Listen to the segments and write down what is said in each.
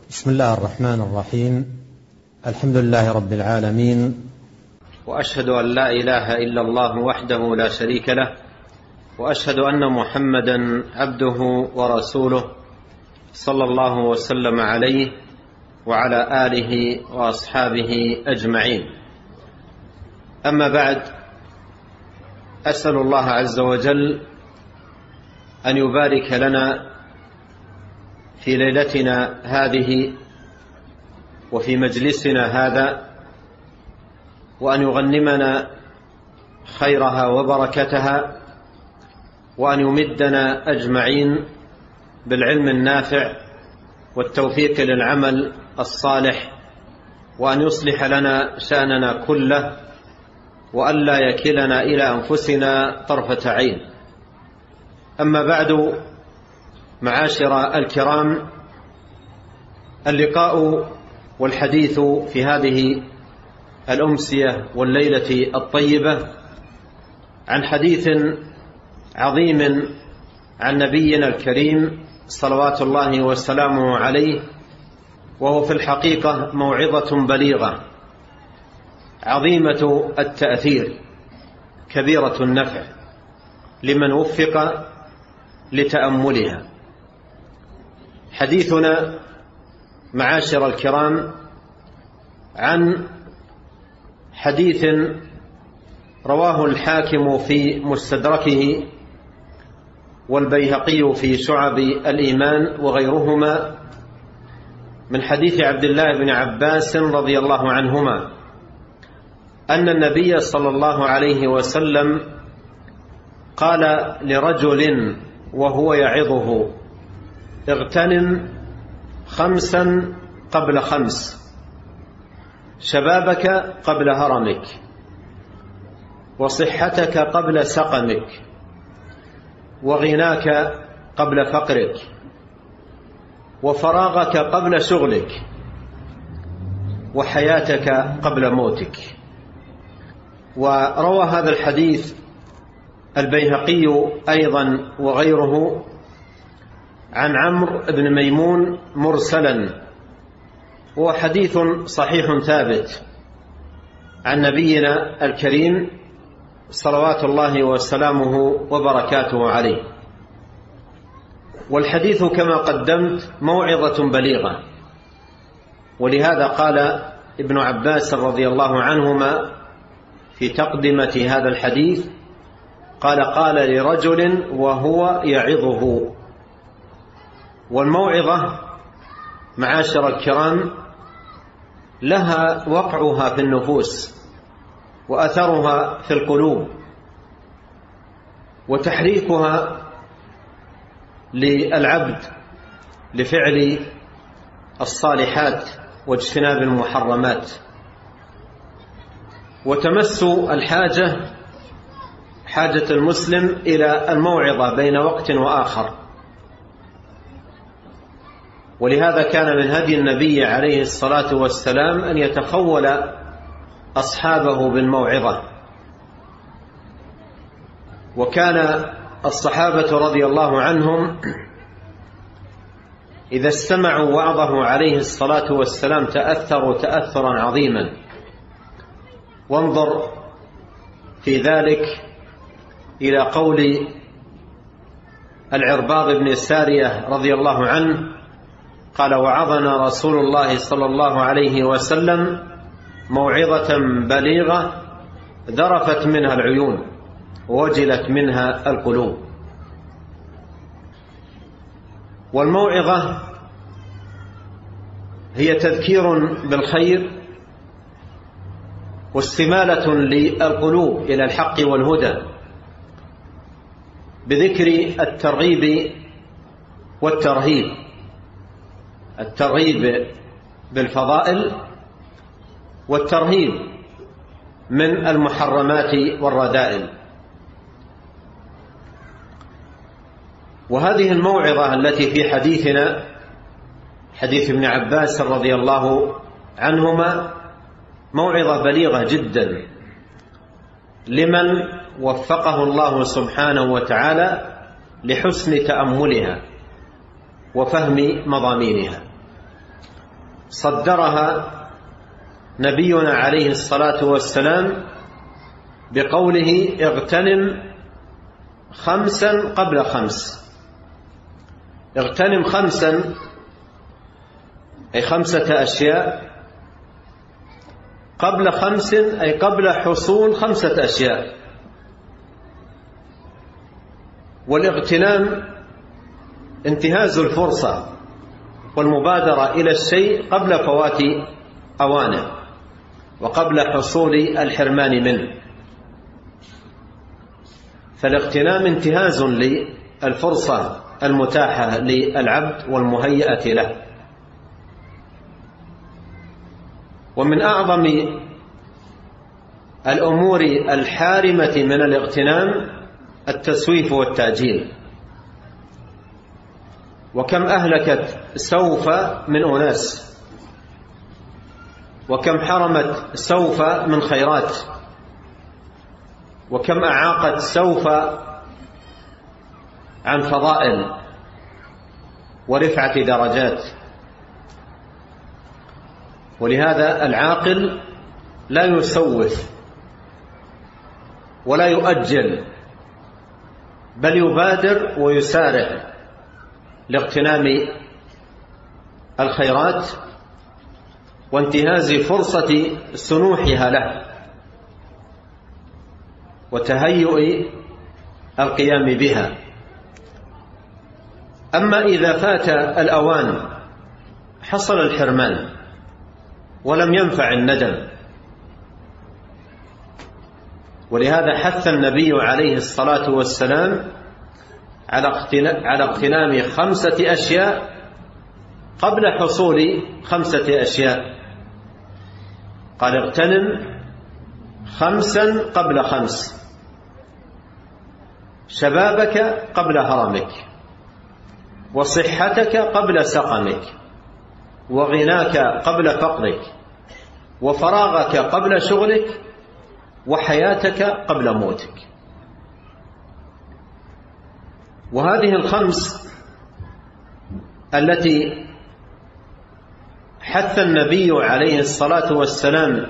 بسم الله الرحمن الرحيم. الحمد لله رب العالمين، وأشهد أن لا إله إلا الله وحده لا شريك له، وأشهد أن محمدا عبده ورسوله صلى الله وسلم عليه وعلى آله وأصحابه أجمعين. أما بعد، أسأل الله عز وجل أن يبارك لنا في ليلتنا هذه وفي مجلسنا هذا، وأن يغنمنا خيرها وبركتها، وأن يمدنا أجمعين بالعلم النافع والتوفيق للعمل الصالح، وأن يصلح لنا شأننا كله، وأن لا يكلنا إلى أنفسنا طرفة عين. أما بعد، معاشر الكرام، اللقاء والحديث في هذه الأمسية والليلة الطيبة عن حديث عظيم عن نبينا الكريم صلوات الله وسلامه عليه، وهو في الحقيقة موعظة بليغة عظيمة التأثير كبيرة النفع لمن وفق لتأملها. حديثنا معاشر الكرام عن حديث رواه الحاكم في مستدركه والبيهقي في شعب الإيمان وغيرهما، من حديث عبد الله بن عباس رضي الله عنهما أن النبي صلى الله عليه وسلم قال لرجل وهو يعظه: اغتنم 5 قبل 5، شبابك قبل هرمك، وصحتك قبل سقمك، وغناك قبل فقرك، وفراغك قبل شغلك، وحياتك قبل موتك. وروى هذا الحديث البيهقي أيضا وغيره عن عمرو بن ميمون مرسلا، هو حديث صحيح ثابت عن نبينا الكريم صلوات الله وسلامه وبركاته عليه. والحديث كما قدمت موعظة بليغة، ولهذا قال ابن عباس رضي الله عنهما في تقدمة هذا الحديث، قال لرجل وهو يعظه. والموعظة معاشر الكرام لها وقعها في النفوس وأثرها في القلوب، وتحريكها للعبد لفعل الصالحات واجتناب المحرمات، وتمس حاجة المسلم إلى الموعظة بين وقت وآخر. ولهذا كان من هدي النبي عليه الصلاة والسلام أن يتخول أصحابه بالموعظة. وكان الصحابة رضي الله عنهم إذا استمعوا وعظه عليه الصلاة والسلام تأثروا تأثرا عظيما. وانظر في ذلك إلى قول العرباض بن سارية رضي الله عنه قال: وعظنا رسول الله صلى الله عليه وسلم موعظة بليغة ذرفت منها العيون ووجلت منها القلوب. والموعظة هي تذكير بالخير واستمالة للقلوب إلى الحق والهدى، بذكر الترغيب والترهيب، الترغيب بالفضائل والترهيب من المحرمات والرذائل. وهذه الموعظة التي في حديثنا، حديث ابن عباس رضي الله عنهما، موعظة بليغة جدا لمن وفقه الله سبحانه وتعالى لحسن تأملها وفهم مضامينها. صدرها نبينا عليه الصلاة والسلام بقوله: اغتنم 5 قبل 5. اغتنم 5 أي 5 أشياء، قبل 5 أي قبل حصول 5 أشياء. والاغتنام انتهاز الفرصة والمبادرة إلى الشيء قبل فوات أوانه وقبل حصول الحرمان منه. فالاغتنام انتهاز للفرصة المتاحة للعبد والمهيئة له. ومن أعظم الأمور الحارمة من الاغتنام التسويف والتأجيل. وكم أهلكت سوف من أناس، وكم حرمت سوف من خيرات، وكم أعاقت سوف عن فضائل ورفعة درجات. ولهذا العاقل لا يسوف ولا يؤجل، بل يبادر ويسارع لاغتنام الخيرات وانتهاز فرصة سنوحها له وتهيؤ القيام بها. أما إذا فات الأوان حصل الحرمان ولم ينفع الندم. ولهذا حث النبي عليه الصلاة والسلام على اغتنام 5 أشياء قبل حصول 5 أشياء. قال: اغتنم 5 قبل 5: شبابك قبل هرمك، وصحتك قبل سقمك، وغناك قبل فقرك، وفراغك قبل شغلك، وحياتك قبل موتك. وهذه 5 التي حث النبي عليه الصلاة والسلام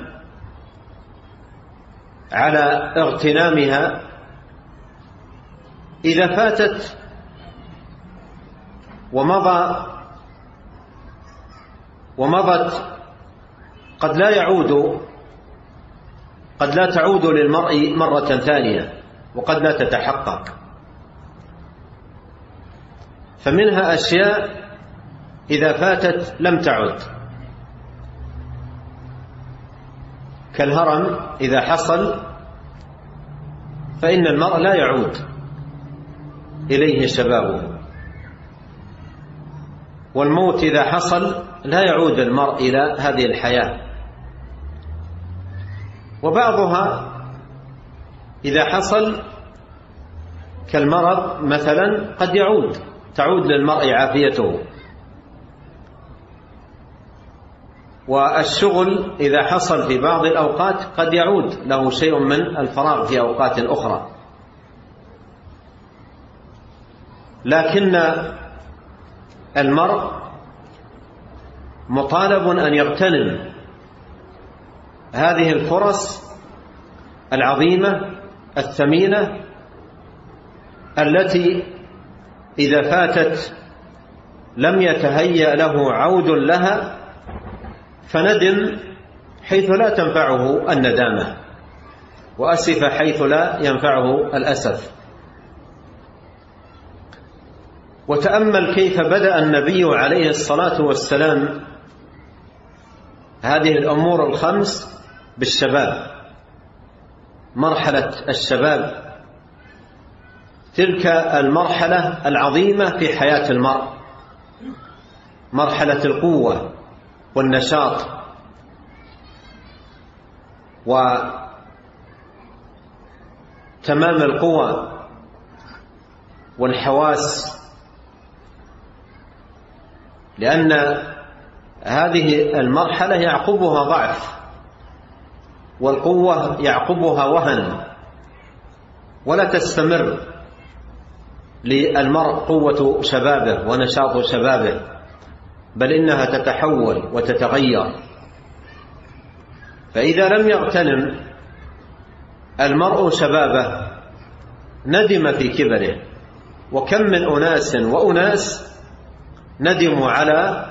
على اغتنامها إذا فاتت ومضت قد لا تعود للمرء مرة ثانية، وقد لا تتحقق. فمنها أشياء إذا فاتت لم تعد، كالهرم إذا حصل فإن المرء لا يعود إليه شبابه، والموت إذا حصل لا يعود المرء إلى هذه الحياة. وبعضها إذا حصل كالمرض مثلا قد تعود للمرء عافيته. والشغل إذا حصل في بعض الأوقات قد يعود له شيء من الفراغ في أوقات أخرى. لكن المرء مطالب أن يغتنم هذه الفرص العظيمة الثمينة التي إذا فاتت لم يتهيأ له عود لها، فندم حيث لا تنفعه الندامة، وأسف حيث لا ينفعه الأسف. وتأمل كيف بدأ النبي عليه الصلاة والسلام هذه الأمور 5 بالشباب، مرحلة الشباب، تلك المرحلة العظيمة في حياة المرء، مرحلة القوة والنشاط وتمام القوى والحواس، لأن هذه المرحلة يعقبها ضعف، والقوة يعقبها وهن، ولا تستمر للمرء قوة شبابه ونشاط شبابه، بل إنها تتحول وتتغير. فإذا لم يغتنم المرء شبابه ندم في كبره. وكم من أناس وأناس ندموا على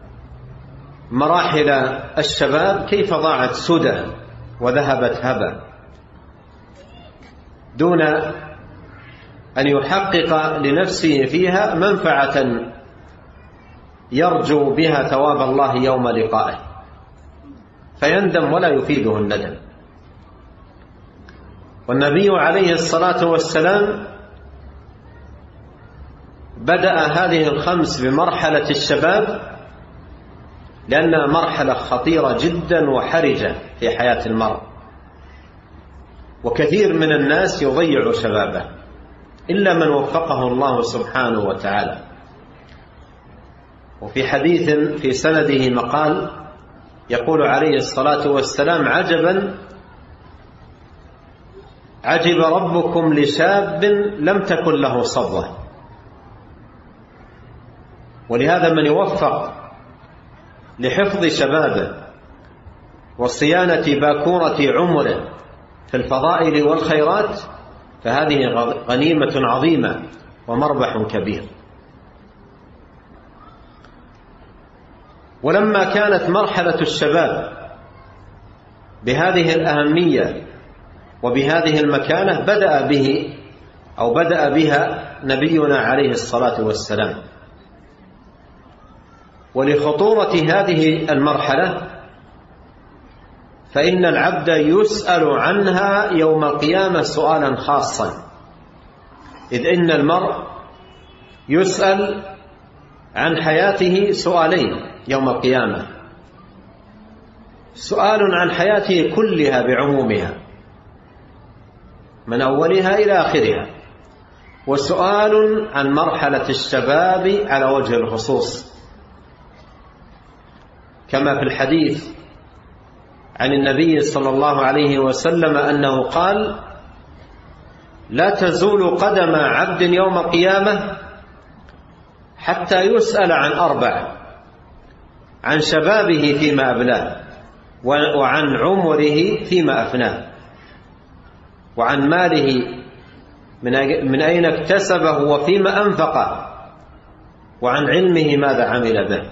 مراحل الشباب كيف ضاعت سدى وذهبت هبا دون أن يحقق لنفسه فيها منفعة يرجو بها ثواب الله يوم لقائه، فيندم ولا يفيده الندم. والنبي عليه الصلاة والسلام بدأ هذه الخمس بمرحلة الشباب لأنها مرحلة خطيرة جدا وحرجة في حياة المرء، وكثير من الناس يضيع شبابه إلا من وفقه الله سبحانه وتعالى. وفي حديث في سنده مقال يقول عليه الصلاة والسلام: عجب ربكم لشاب لم تكن له صبوة. ولهذا من يوفق لحفظ شبابه وصيانة باكورة عمره في الفضائل والخيرات فهذه غنيمة عظيمة ومربح كبير. ولما كانت مرحلة الشباب بهذه الأهمية وبهذه المكانة بدأ بها نبينا عليه الصلاة والسلام. ولخطورة هذه المرحلة فإن العبد يسأل عنها يوم القيامة سؤالا خاصا، إذ إن المرء يسأل عن حياته سؤالين يوم القيامة: سؤال عن حياته كلها بعمومها من أولها إلى آخرها، وسؤال عن مرحلة الشباب على وجه الخصوص، كما في الحديث عن النبي صلى الله عليه وسلم أنه قال: لا تزول قدم عبد يوم القيامة حتى يسأل عن 4: عن شبابه فيما أبلاه، وعن عمره فيما أفناه، وعن ماله من أين اكتسبه وفيما أنفقه، وعن علمه ماذا عمل به.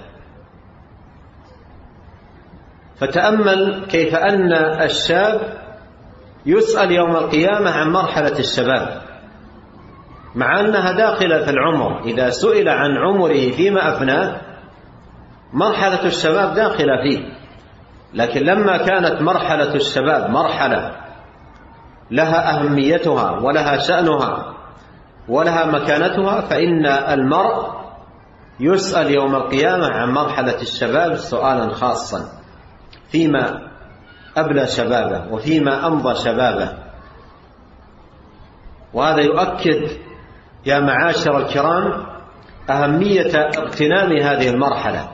فتأمل كيف أن الشاب يسأل يوم القيامة عن مرحلة الشباب، مع أنها داخلة في العمر. إذا سئل عن عمره فيما أفناه مرحلة الشباب داخلة فيه، لكن لما كانت مرحلة الشباب مرحلة لها أهميتها ولها شأنها ولها مكانتها، فإن المرء يسأل يوم القيامة عن مرحلة الشباب سؤالا خاصا فيما أبلى شبابه وفيما أمضى شبابه. وهذا يؤكد يا معاشر الكرام أهمية اغتنام هذه المرحلة.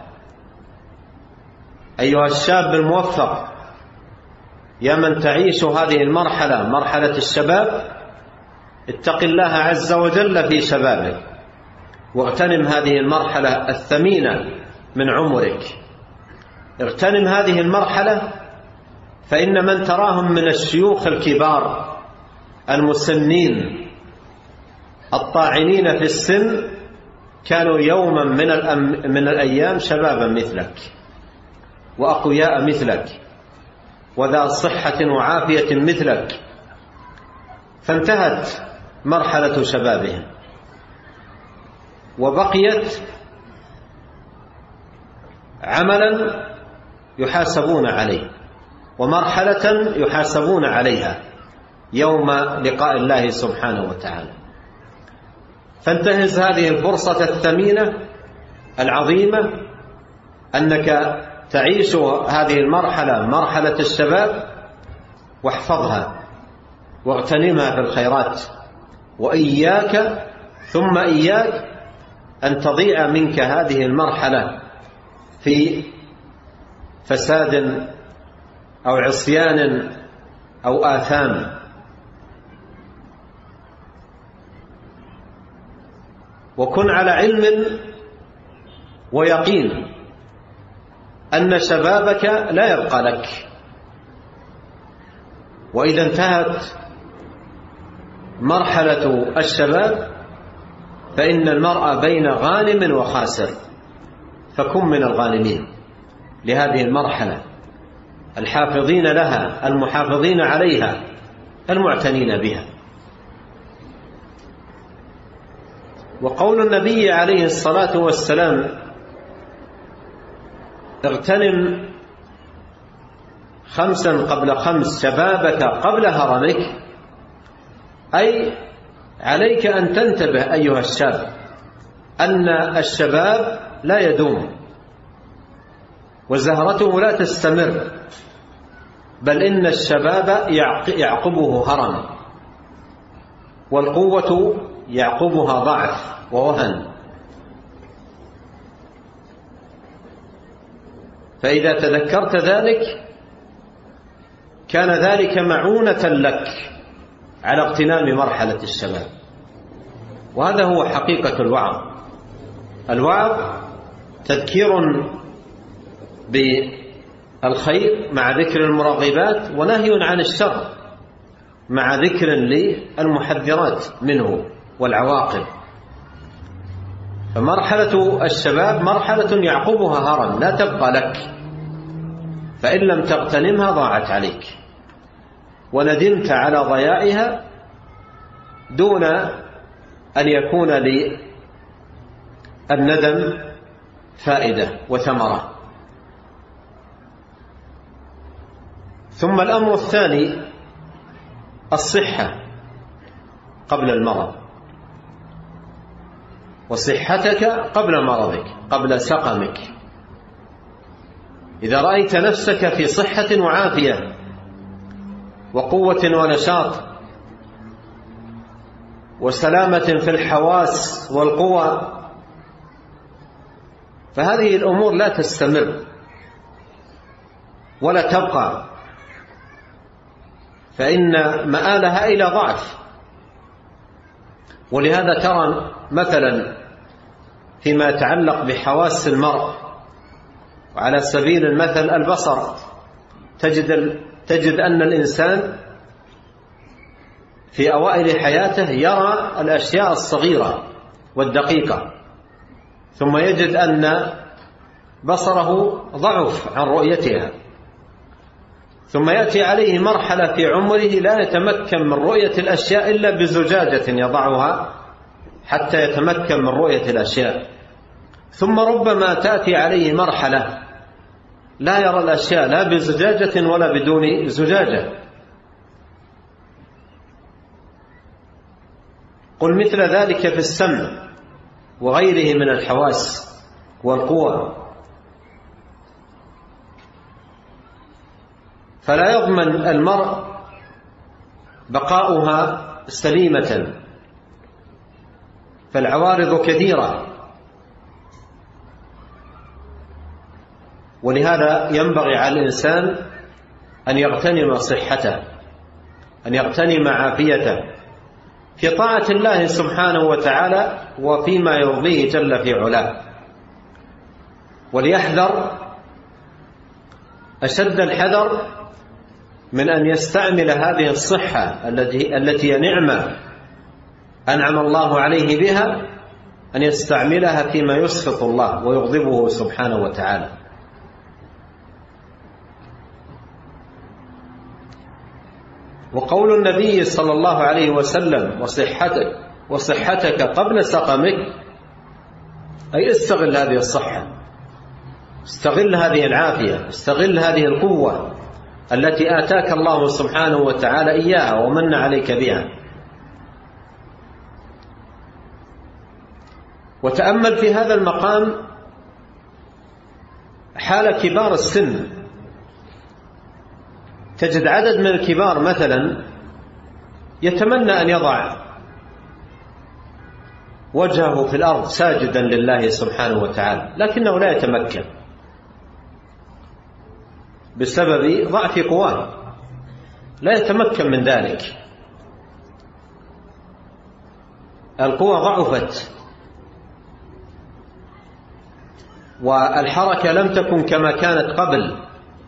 أيها الشاب الموفق، يا من تعيش هذه المرحلة، مرحلة الشباب، اتق الله عز وجل في شبابك واغتنم هذه المرحلة الثمينة من عمرك. اغتنم هذه المرحلة، فإن من تراهم من الشيوخ الكبار المسنين الطاعنين في السن كانوا يوما من الأيام شبابا مثلك وأقوياء مثلك وذا صحة وعافية مثلك، فانتهت مرحلة شبابهم وبقيت عملا يحاسبون عليه ومرحلة يحاسبون عليها يوم لقاء الله سبحانه وتعالى. فانتهز هذه الفرصة الثمينة العظيمة أنك تعيش هذه المرحلة، مرحلة الشباب، واحفظها واغتنمها في الخيرات، وإياك ثم إياك أن تضيع منك هذه المرحلة في فساد أو عصيان أو آثام. وكن على علم ويقين أن شبابك لا يبقى لك، وإذا انتهت مرحلة الشباب فإن المرء بين غانم وخاسر، فكن من الغانمين لهذه المرحلة، الحافظين لها، المحافظين عليها، المعتنين بها. وقول النبي عليه الصلاة والسلام: اغتنم 5 قبل 5 شبابك قبل هرمك، أي عليك أن تنتبه أيها الشاب أن الشباب لا يدوم، وزهرته لا تستمر، بل إن الشباب يعقبه هرم، والقوة يعقبها ضعف ووهن. فإذا تذكرت ذلك كان ذلك معونة لك على اغتنام مرحلة الشباب. وهذا هو حقيقة الوعظ. الوعظ تذكير بالخير مع ذكر المرغبات، ونهي عن الشر مع ذكر للمحذرات منه والعواقب. فمرحلة الشباب مرحلة يعقبها هرم لا تبقى لك، فإن لم تغتنمها ضاعت عليك وندمت على ضياعها دون أن يكون للندم فائدة وثمرة. ثم الأمر الثاني الصحة قبل المرض، وصحتك قبل مرضك، قبل سقمك. إذا رأيت نفسك في صحة وعافية وقوة ونشاط وسلامة في الحواس والقوى، فهذه الأمور لا تستمر ولا تبقى، فإن مآلها إلى ضعف. ولهذا ترى مثلا فيما يتعلق بحواس المرء، وعلى سبيل المثل البصر، تجد أن الإنسان في أوائل حياته يرى الأشياء الصغيرة والدقيقة، ثم يجد أن بصره ضعف عن رؤيتها، ثم يأتي عليه مرحلة في عمره لا يتمكن من رؤية الأشياء إلا بزجاجة يضعها حتى يتمكن من رؤية الأشياء، ثم ربما تأتي عليه مرحلة لا يرى الأشياء لا بزجاجة ولا بدون زجاجة. قل مثل ذلك في السمع وغيره من الحواس والقوى. فلا يضمن المرء بقاؤها سليمة، فالعوارض كثيرة. ولهذا ينبغي على الإنسان أن يغتنم صحته، أن يغتنم عافيته في طاعة الله سبحانه وتعالى وفيما يرضيه جل في علاه، وليحذر أشد الحذر من أن يستعمل هذه الصحة التي هي نعمة أنعم الله عليه بها، أن يستعملها فيما يسخط الله ويغضبه سبحانه وتعالى. وقول النبي صلى الله عليه وسلم: وصحتك قبل سقمك، أي استغل هذه الصحة، استغل هذه العافية، استغل هذه القوة التي آتاك الله سبحانه وتعالى إياها ومن عليك بها. وتأمل في هذا المقام حال كبار السن، تجد عدد من الكبار مثلا يتمنى أن يضع وجهه في الأرض ساجدا لله سبحانه وتعالى، لكنه لا يتمكن بسبب ضعف قواه، لا يتمكن من ذلك، القوى ضعفت. والحركة لم تكن كما كانت قبل.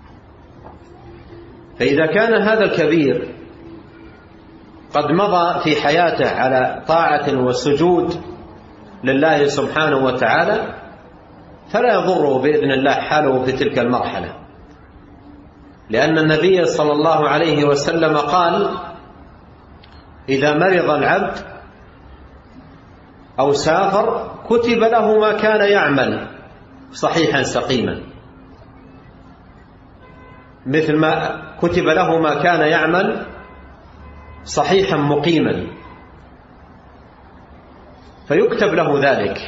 فإذا كان هذا الكبير قد مضى في حياته على طاعة وسجود لله سبحانه وتعالى فلا يضره بإذن الله حاله في تلك المرحلة، لأن النبي صلى الله عليه وسلم قال: إذا مرض العبد أو سافر كتب له ما كان يعمل صحيحا سقيما، مثل ما كتب له ما كان يعمل صحيحا مقيما، فيكتب له ذلك.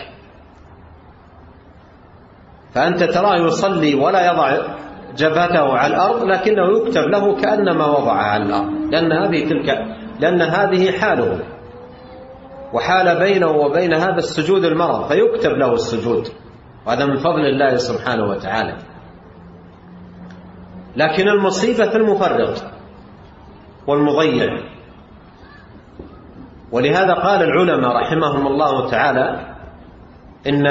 فأنت تراه يصلي ولا يضع جبهته على الأرض، لكنه يكتب له كأنما وضعها على الأرض، لأن هذه حاله، وحال بينه وبين هذا السجود المرض، فيكتب له السجود، وهذا من فضل الله سبحانه وتعالى. لكن المصيبة في المفرط والمضيع. ولهذا قال العلماء رحمهم الله تعالى إن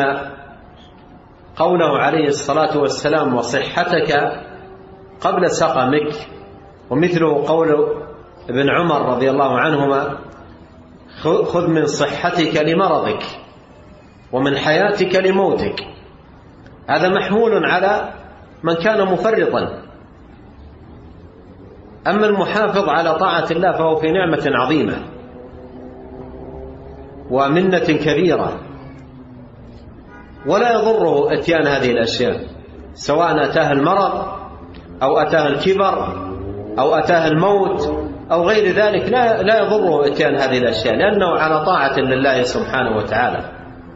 قوله عليه الصلاة والسلام: وصحتك قبل سقمك، ومثله قول ابن عمر رضي الله عنهما: خذ من صحتك لمرضك ومن حياتك لموتك. هذا محمول على من كان مفرطا. أما المحافظ على طاعة الله فهو في نعمة عظيمة ومنة كبيرة، ولا يضره اتيان هذه الأشياء، سواء أتاه المرض أو أتاه الكبر أو أتاه الموت أو غير ذلك، لا يضره اتيان هذه الأشياء، لأنه على طاعة لله سبحانه وتعالى.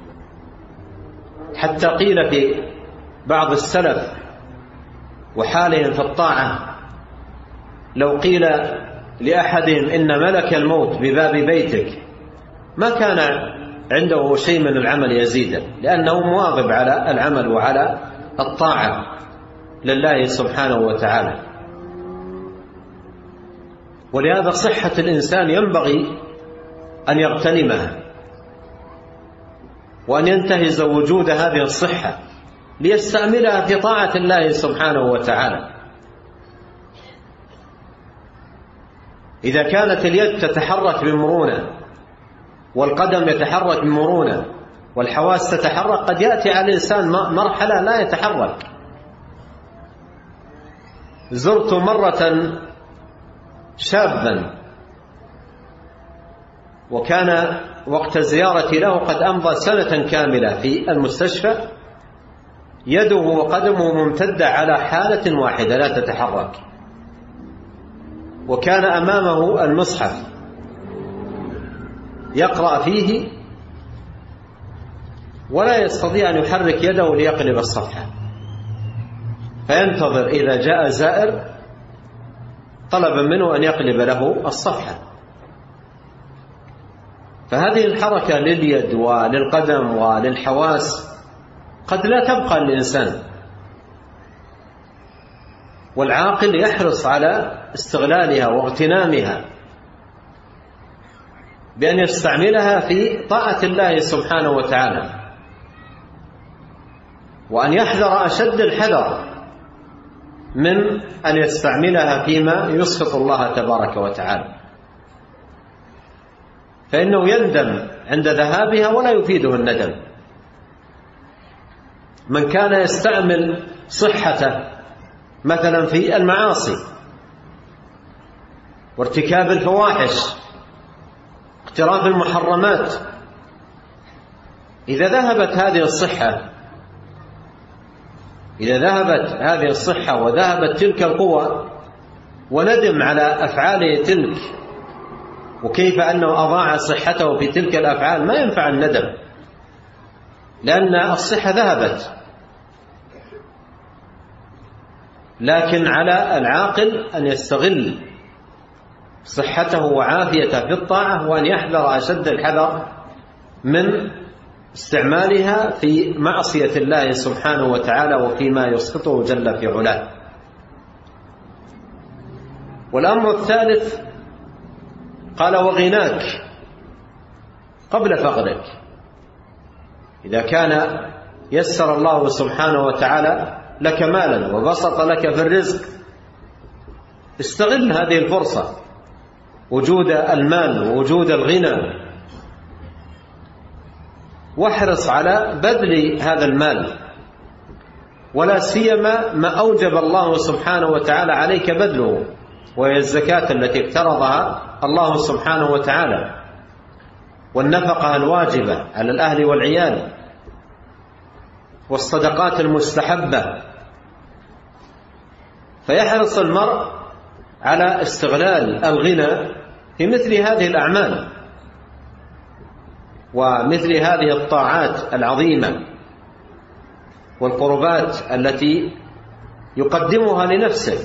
حتى قيل في بعض السلف وحالهم في الطاعة: لو قيل لأحدهم إن ملك الموت بباب بيتك ما كان عنده شيء من العمل يزيده، لأنه مواظب على العمل وعلى الطاعة لله سبحانه وتعالى. ولهذا صحة الإنسان ينبغي أن يغتنمها وأن ينتهز وجود هذه الصحة ليستعملها في طاعة الله سبحانه وتعالى. إذا كانت اليد تتحرك بمرونة والقدم يتحرك بمرونة والحواس تتحرك، قد يأتي على الإنسان مرحلة لا يتحرك. زرت مرة شابا وكان وقت زيارتي له قد أمضى سنة كاملة في المستشفى، يده وقدمه ممتدة على حالة واحدة لا تتحرك، وكان أمامه المصحف يقرأ فيه ولا يستطيع أن يحرك يده ليقلب الصفحة، فينتظر إذا جاء زائر طلب منه أن يقلب له الصفحة. فهذه الحركة لليد وللقدم وللحواس قد لا تبقى للإنسان، والعاقل يحرص على استغلالها واغتنامها بأن يستعملها في طاعة الله سبحانه وتعالى، وأن يحذر أشد الحذر من أن يستعملها فيما يسخط الله تبارك وتعالى، فإنه يندم عند ذهابها ولا يفيده الندم. من كان يستعمل صحته مثلا في المعاصي وارتكاب الفواحش اقتراف المحرمات، إذا ذهبت هذه الصحة وذهبت تلك القوة وندم على أفعاله تلك وكيف أنه أضاع صحته في تلك الأفعال، ما ينفع الندم، لأن الصحة ذهبت. لكن على العاقل أن يستغل صحته وعافيته في الطاعة، وأن يحذر أشد الحذر من استعمالها في معصية الله سبحانه وتعالى وفيما يسخطه جل في علاه. والأمر الثالث قال: وغناك قبل فقرك. إذا كان يسر الله سبحانه وتعالى لك مالا وبسط لك في الرزق، استغل هذه الفرصة، وجود المال ووجود الغنى، واحرص على بذل هذا المال، ولا سيما ما أوجب الله سبحانه وتعالى عليك بذله، وهي الزكاة التي افترضها الله سبحانه وتعالى، والنفقة الواجبة على الأهل والعيال، والصدقات المستحبة. فيحرص المرء على استغلال الغنى في مثل هذه الأعمال ومثل هذه الطاعات العظيمة والقربات التي يقدمها لنفسه.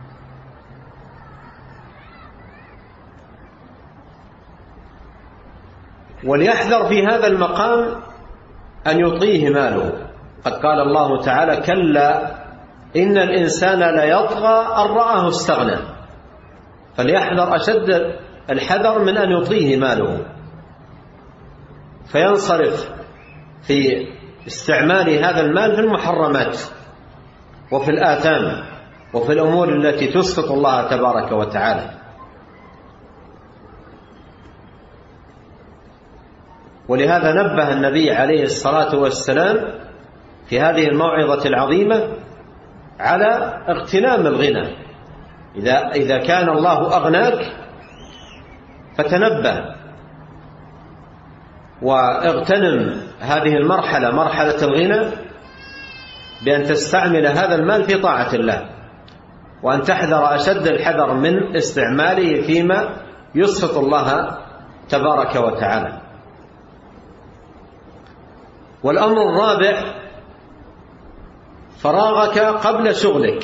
وليحذر في هذا المقام أن يطغيه ماله. قد قال الله تعالى: كلا إن الإنسان ليطغى أن رآه استغنى. فليحذر أشد الحذر من أن يطغيه ماله فينصرف في استعمال هذا المال في المحرمات وفي الآثام وفي الأمور التي تسخط الله تبارك وتعالى. ولهذا نبه النبي عليه الصلاة والسلام في هذه الموعظة العظيمة على اغتنام الغنى. إذا كان الله أغناك فتنبه واغتنم هذه المرحلة، مرحلة الغنى، بأن تستعمل هذا المال في طاعة الله، وأن تحذر أشد الحذر من استعماله فيما يسخط الله تبارك وتعالى. والأمر الرابع: فراغك قبل شغلك.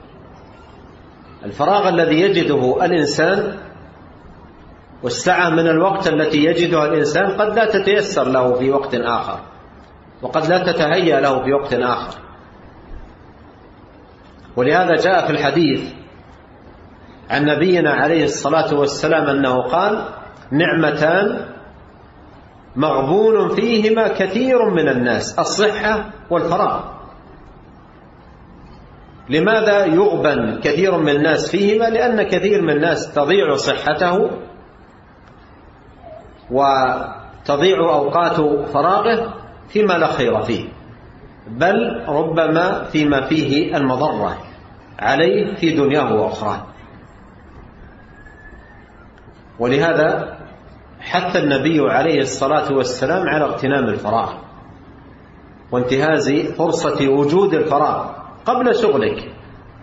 الفراغ الذي يجده الإنسان والسعة من الوقت التي يجدها الإنسان قد لا تتيسر له في وقت آخر، وقد لا تتهيأ له في وقت آخر. ولهذا جاء في الحديث عن نبينا عليه الصلاة والسلام أنه قال: نعمتان مغبون فيهما كثير من الناس، الصحة والفراغ. لماذا يغبن كثير من الناس فيهما؟ لأن كثير من الناس تضيع صحته وتضيع أوقات فراغه فيما لا خير فيه، بل ربما فيما فيه المضرة عليه في دنياه وأخراه. ولهذا حث النبي عليه الصلاة والسلام على اغتنام الفراغ وانتهاز فرصة وجود الفراغ قبل شغلك،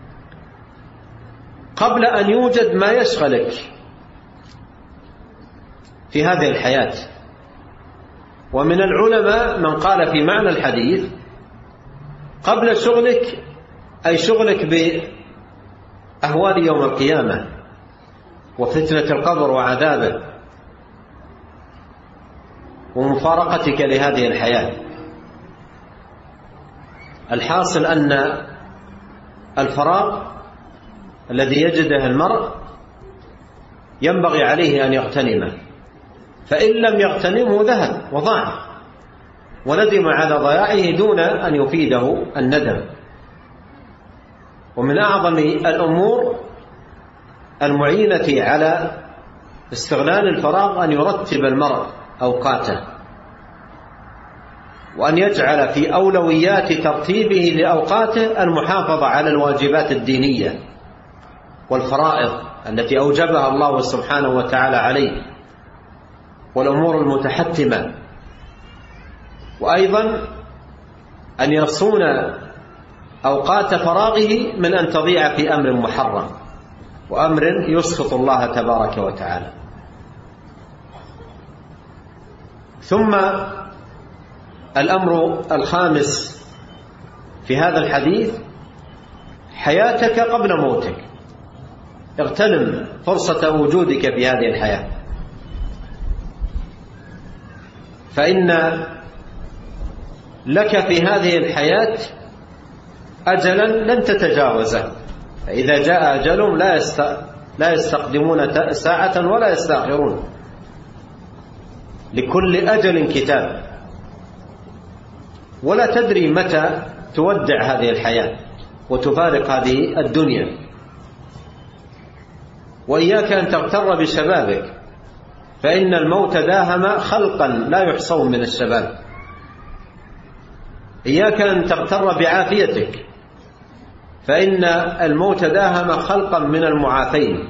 قبل أن يوجد ما يشغلك في هذه الحياة. ومن العلماء من قال في معنى الحديث: قبل شغلك أي شغلك بأهوال يوم القيامة وفتنة القبر وعذابه ومفارقتك لهذه الحياة. الحاصل أن الفراغ الذي يجده المرء ينبغي عليه أن يغتنمه، فإن لم يغتنمه ذهب وضاع وندم على ضياعه دون أن يفيده الندم. ومن أعظم الأمور المعينة على استغلال الفراغ أن يرتب المرء أوقاته، وأن يجعل في أولويات ترتيبه لأوقاته المحافظة على الواجبات الدينية والفرائض التي أوجبها الله سبحانه وتعالى عليه والأمور المتحتمة، وأيضا أن يصون أوقات فراغه من أن تضيع في أمر محرم وأمر يسخط الله تبارك وتعالى. ثم الأمر الخامس في هذا الحديث: حياتك قبل موتك. اغتنم فرصة وجودك في هذه الحياة، فإن لك في هذه الحياة أجلا لن تتجاوزه، فإذا جاء أجلهم لا يستقدمون ساعة ولا يستأخرون، لكل أجل كتاب. ولا تدري متى تودع هذه الحياة وتفارق هذه الدنيا. وإياك أن تغتر بشبابك، فإن الموت داهم خلقا لا يحصون من الشباب. إياك أن تغتر بعافيتك، فإن الموت داهم خلقا من المعافين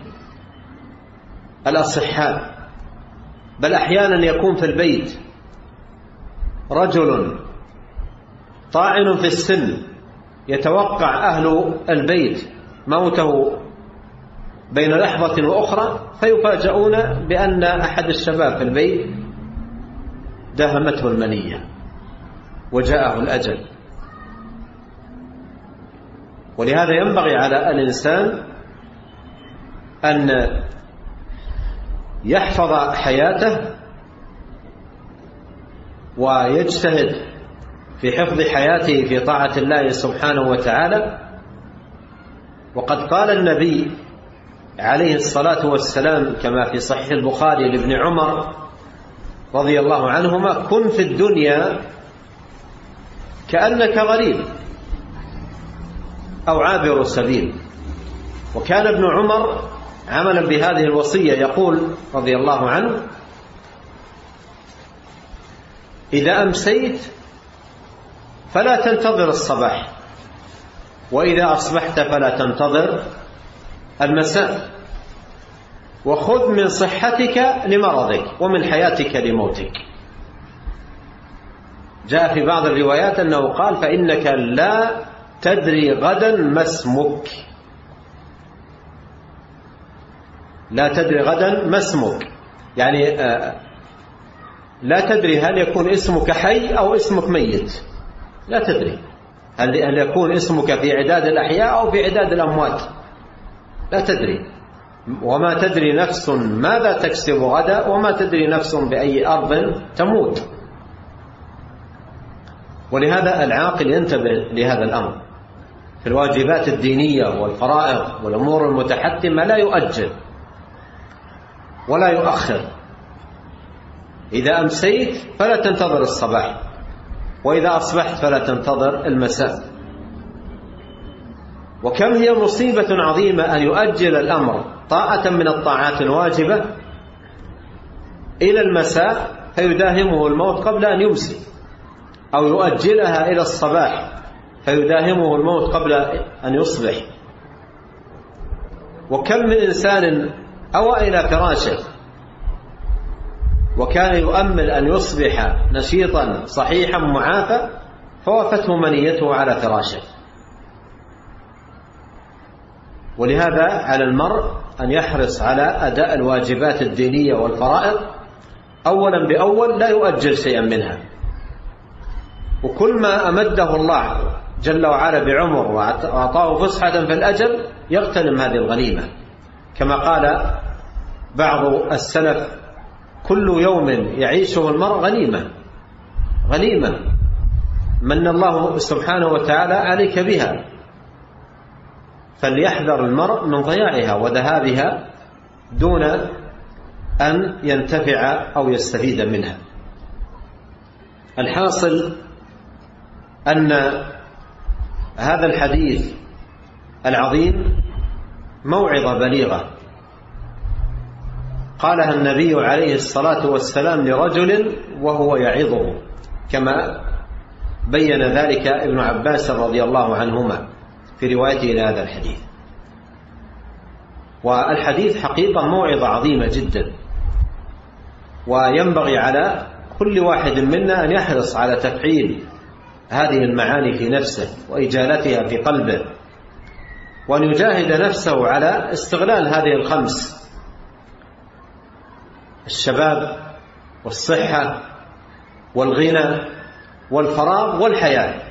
الأصحاء. بل أحيانا يكون في البيت رجل طاعن في السن، يتوقع أهل البيت موته بين لحظة وأخرى، فيفاجؤون بأن أحد الشباب في البيت داهمته المنية وجاءه الأجل. ولهذا ينبغي على الإنسان أن يحفظ حياته ويجتهد في حفظ حياته في طاعة الله سبحانه وتعالى. وقد قال النبي عليه الصلاة والسلام كما في صحيح البخاري لابن عمر رضي الله عنهما: كن في الدنيا كأنك غريب أو عابر سبيل. وكان ابن عمر عملا بهذه الوصية يقول رضي الله عنه: إذا أمسيت فلا تنتظر الصباح، وإذا أصبحت فلا تنتظر المساء، وخذ من صحتك لمرضك ومن حياتك لموتك. جاء في بعض الروايات أنه قال: فإنك لا تدري غدا ما اسمك. لا تدري غدا ما اسمك، يعني لا تدري هل يكون اسمك حي أو اسمك ميت. لا تدري هل يكون اسمك في عداد الأحياء أو في عداد الأموات. لا تدري. وما تدري نفس ماذا تكسب غدا، وما تدري نفس بأي أرض تموت. ولهذا العاقل ينتبه لهذا الأمر في الواجبات الدينية والفرائض والأمور المتحتمة، لا يؤجل ولا يؤخر. إذا أمسيت فلا تنتظر الصباح، وإذا أصبحت فلا تنتظر المساء. وكم هي مصيبة عظيمة أن يؤجل الأمر طاعة من الطاعات الواجبة إلى المساء فيداهمه الموت قبل أن يمسي، أو يؤجلها إلى الصباح فيداهمه الموت قبل أن يصبح. وكم من إنسان أوى إلى فراشه وكان يؤمل أن يصبح نشيطا صحيحا معافى، فوافته منيته على فراشه. ولهذا على المرء أن يحرص على أداء الواجبات الدينية والفرائض أولا بأول، لا يؤجل شيئا منها. وكل ما أمده الله جل وعلا بعمر وأعطاه فسحة في الأجل يغتنم هذه الغنيمة، كما قال بعض السلف: كل يوم يعيشه المرء غنيمة، غنيمة من الله سبحانه وتعالى عليك بها، فليحذر المرء من ضياعها وذهابها دون أن ينتفع أو يستفيد منها. الحاصل أن هذا الحديث العظيم موعظة بليغة قالها النبي عليه الصلاة والسلام لرجل وهو يعظه، كما بين ذلك ابن عباس رضي الله عنهما في روايته إلى هذا الحديث. والحديث حقيقة موعظة عظيمة جدا، وينبغي على كل واحد منا أن يحرص على تفعيل هذه المعاني في نفسه وإجالتها في قلبه، وأن يجاهد نفسه على استغلال هذه الخمس: الشباب والصحة والغنى والفراغ والحياة،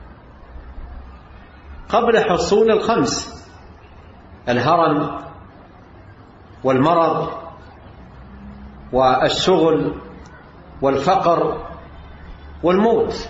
قبل حصول الخمس: الهرم والمرض والشغل والفقر والموت.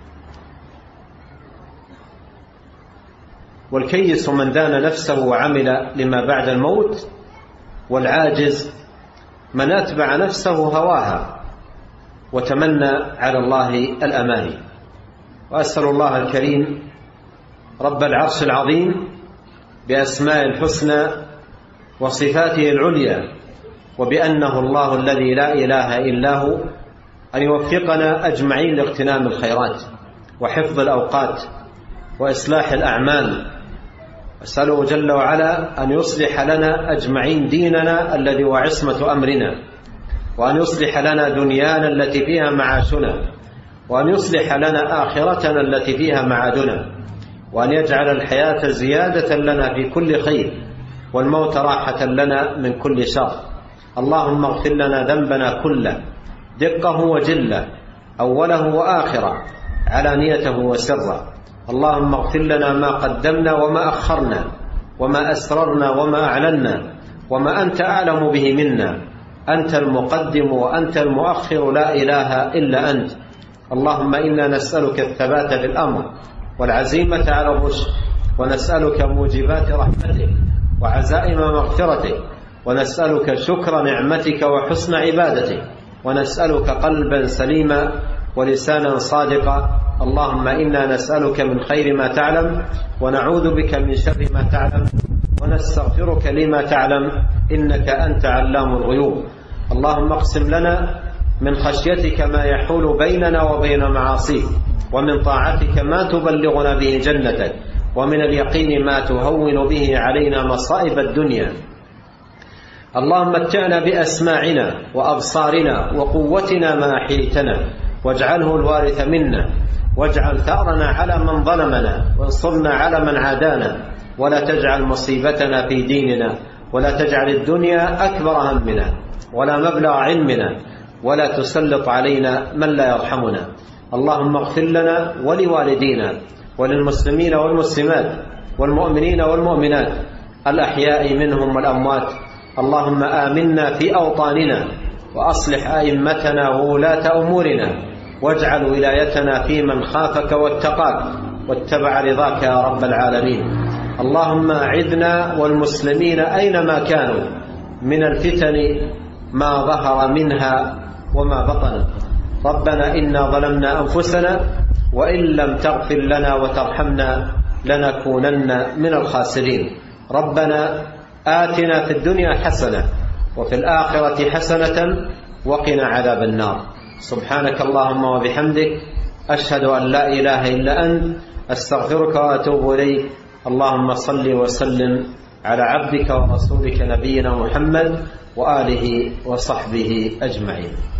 والكيس من دان نفسه وعمل لما بعد الموت، والعاجز من أتبع نفسه هواها وتمنى على الله الأماني. وأسأل الله الكريم رب العرش العظيم بأسماء الحسنى وصفاته العليا وبأنه الله الذي لا إله إلا هو أن يوفقنا أجمعين لاغتنام الخيرات وحفظ الأوقات وإصلاح الأعمال. أسأله جل وعلا أن يصلح لنا أجمعين ديننا الذي هو عصمة أمرنا، وأن يصلح لنا دنيانا التي فيها معاشنا، وأن يصلح لنا آخرتنا التي فيها معادنا، وأن يجعل الحياة زيادة لنا في كل خير والموت راحة لنا من كل شر. اللهم اغفر لنا ذنبنا كله دقه وجله، أوله وآخره، علانيته وسره. اللهم اغفر لنا ما قدمنا وما أخرنا وما أسررنا وما أعلنا وما أنت أعلم به منا. أنت المقدم وأنت المؤخر، لا إله إلا أنت. اللهم إنا نسألك الثبات في الأمر والعزيمة على الرشد، ونسألك موجبات رحمتك وعزائم مغفرتك، ونسألك شكر نعمتك وحسن عبادتك، ونسألك قلبا سليما ولسانا صادقا. اللهم إنا نسألك من خير ما تعلم ونعوذ بك من شر ما تعلم ونستغفرك لما تعلم، إنك أنت علام الغيوب. اللهم اقسم لنا من خشيتك ما يحول بيننا وبين معاصيك، ومن طاعتك ما تبلغنا به جنتك، ومن اليقين ما تهون به علينا مصائب الدنيا. اللهم متعنا بأسماعنا وأبصارنا وقوتنا ما أحييتنا، واجعله الوارث منا، واجعل ثأرنا على من ظلمنا، وانصرنا على من عادانا، ولا تجعل مصيبتنا في ديننا، ولا تجعل الدنيا أكبر همنا ولا مبلغ علمنا، ولا تسلط علينا من لا يرحمنا. اللهم اغفر لنا ولوالدينا وللمسلمين والمسلمات والمؤمنين والمؤمنات الأحياء منهم والأموات. اللهم آمنا في أوطاننا، وأصلح أئمتنا وولاة أمورنا، واجعل ولايتنا في من خافك واتقاك واتبع رضاك يا رب العالمين. اللهم أعذنا والمسلمين أينما كانوا من الفتن ما ظهر منها وما بطن. ربنا إنا ظلمنا أنفسنا وإن لم تغفر لنا وترحمنا لنكونن من الخاسرين. ربنا آتنا في الدنيا حسنة وفي الآخرة حسنة وقنا عذاب النار. سبحانك اللهم وبحمدك، أشهد أن لا إله إلا أنت، أستغفرك وأتوب إليك. اللهم صل وسلم على عبدك ورسولك نبينا محمد وآله وصحبه أجمعين.